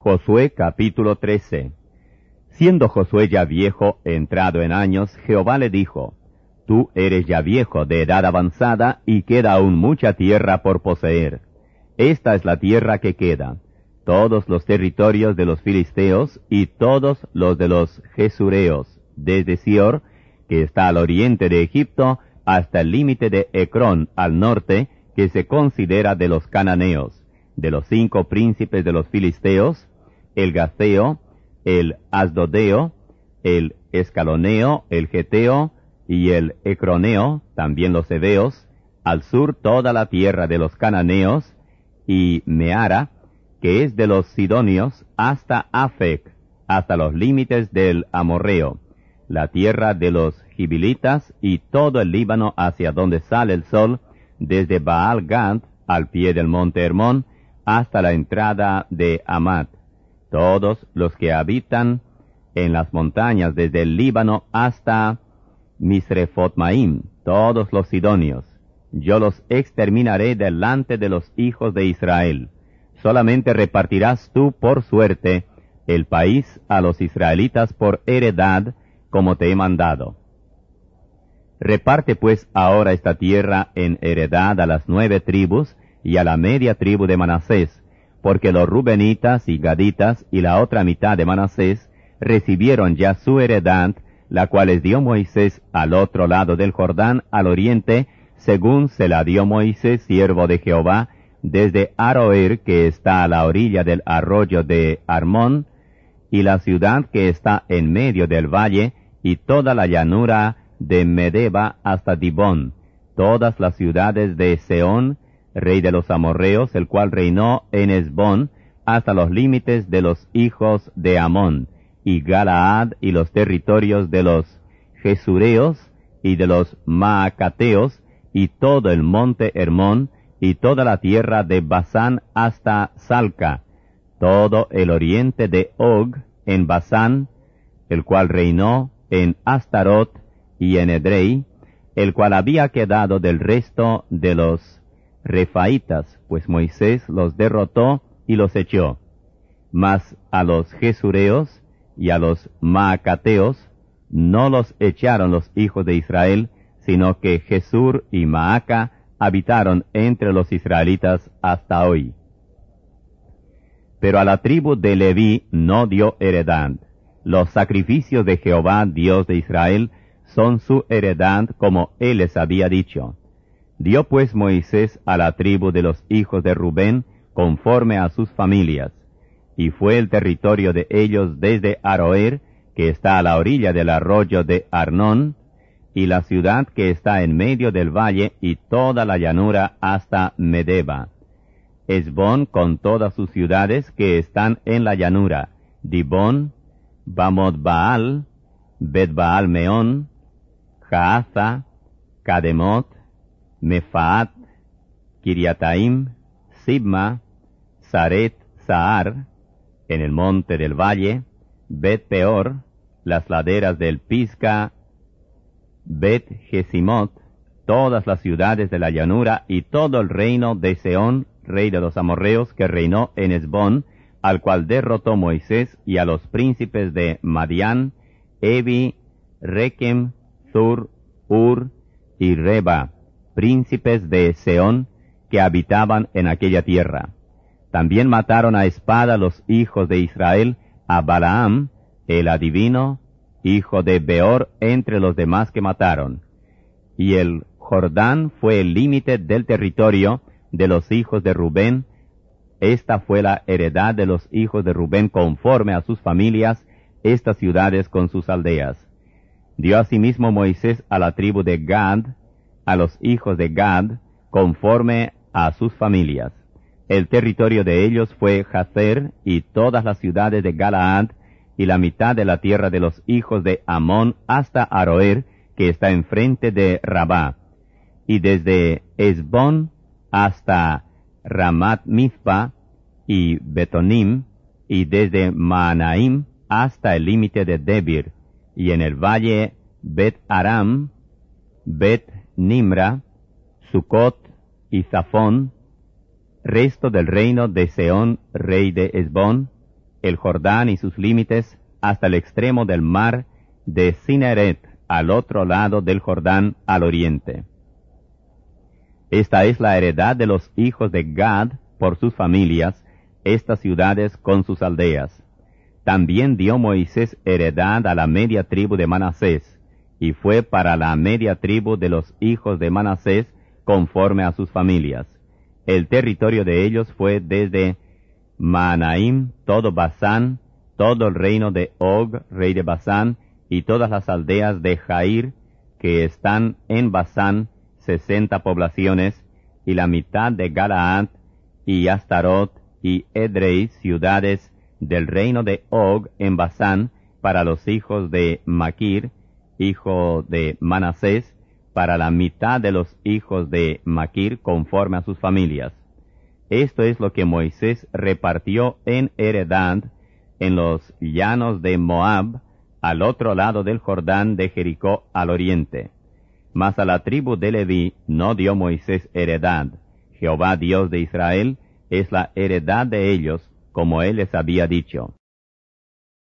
Josué capítulo 13. Siendo Josué ya viejo, entrado en años, Jehová le dijo: Tú eres ya viejo, de edad avanzada, y queda aún mucha tierra por poseer. Esta es la tierra que queda: todos los territorios de los filisteos, y todos los de los gesureos, desde Sior, que está al oriente de Egipto, hasta el límite de Ecrón, al norte, que se considera de los cananeos, de los 5 príncipes de los filisteos, el Gazeo, el Asdodeo, el Escaloneo, el Geteo y el Ecroneo, también los Heveos, al sur toda la tierra de los cananeos, y Meara, que es de los sidonios, hasta Afec, hasta los límites del amorreo, la tierra de los gibilitas y todo el Líbano hacia donde sale el sol, desde Baal Gad, al pie del monte Hermón, hasta la entrada de Amat. Todos los que habitan en las montañas desde el Líbano hasta Misrefotmaim, todos los sidonios, yo los exterminaré delante de los hijos de Israel. Solamente repartirás tú por suerte el país a los israelitas por heredad, como te he mandado. Reparte pues ahora esta tierra en heredad a las 9 tribus y a la media tribu de Manasés, porque los rubenitas y gaditas y la otra mitad de Manasés recibieron ya su heredad, la cual les dio Moisés al otro lado del Jordán, al oriente, según se la dio Moisés, siervo de Jehová, desde Aroer, que está a la orilla del arroyo de Armón, y la ciudad que está en medio del valle, y toda la llanura de Medeba hasta Dibón, todas las ciudades de Seón, rey de los amorreos, el cual reinó en Hesbón, hasta los límites de los hijos de Amón, y Galaad, y los territorios de los gesureos, y de los maacateos, y todo el monte Hermón, y toda la tierra de Basán hasta Salca, todo el oriente de Og, en Basán, el cual reinó en Astarot y en Edrei, el cual había quedado del resto de los Refaitas, pues Moisés los derrotó y los echó. Mas a los gesureos y a los maacateos no los echaron los hijos de Israel, sino que Jesur y Maaca habitaron entre los israelitas hasta hoy. Pero a la tribu de Leví no dio heredad. Los sacrificios de Jehová, Dios de Israel, son su heredad, como él les había dicho. Dio pues Moisés a la tribu de los hijos de Rubén conforme a sus familias, y fue el territorio de ellos desde Aroer, que está a la orilla del arroyo de Arnón, y la ciudad que está en medio del valle, y toda la llanura hasta Medeba. Hesbón con todas sus ciudades que están en la llanura, Dibón, Bamot Baal, Bet Baal Meón, Jaaza, Kademot, Mefaat, Kiriataim, Sibma, Saret Sahar, en el monte del valle, Bet Peor, las laderas del Pisga, Bet Jesimot, todas las ciudades de la llanura y todo el reino de Seón, rey de los amorreos, que reinó en Hesbón, al cual derrotó Moisés, y a los príncipes de Madián, Evi, Rekem, Zur, Ur y Reba, príncipes de Seón, que habitaban en aquella tierra. También mataron a espada los hijos de Israel a Balaam, el adivino, hijo de Beor, entre los demás que mataron. Y el Jordán fue el límite del territorio de los hijos de Rubén. Esta fue la heredad de los hijos de Rubén conforme a sus familias, estas ciudades con sus aldeas. Dio asimismo Moisés a la tribu de Gad, a los hijos de Gad, conforme a sus familias. El territorio de ellos fue Jazer y todas las ciudades de Galaad, y la mitad de la tierra de los hijos de Amón hasta Aroer, que está enfrente de Rabá, y desde Hesbón hasta Ramat Mizpa y Betonim, y desde Maanaim hasta el límite de Debir, y en el valle Bet Aram, Bet Nimra, Sucot y Zafón, resto del reino de Seón, rey de Hesbón, el Jordán y sus límites, hasta el extremo del mar de Cineret, al otro lado del Jordán, al oriente. Esta es la heredad de los hijos de Gad por sus familias, estas ciudades con sus aldeas. También dio Moisés heredad a la media tribu de Manasés, y fue para la media tribu de los hijos de Manasés conforme a sus familias. El territorio de ellos fue desde Maanaim, todo Basán, todo el reino de Og, rey de Basán, y todas las aldeas de Jair, que están en Basán, 60 poblaciones, y la mitad de Galaad, y Astarot, y Edrei, ciudades del reino de Og en Basán, para los hijos de Maquir, hijo de Manasés, para la mitad de los hijos de Maquir, conforme a sus familias. Esto es lo que Moisés repartió en heredad en los llanos de Moab, al otro lado del Jordán de Jericó al oriente. Mas a la tribu de Leví no dio Moisés heredad. Jehová Dios de Israel es la heredad de ellos, como él les había dicho.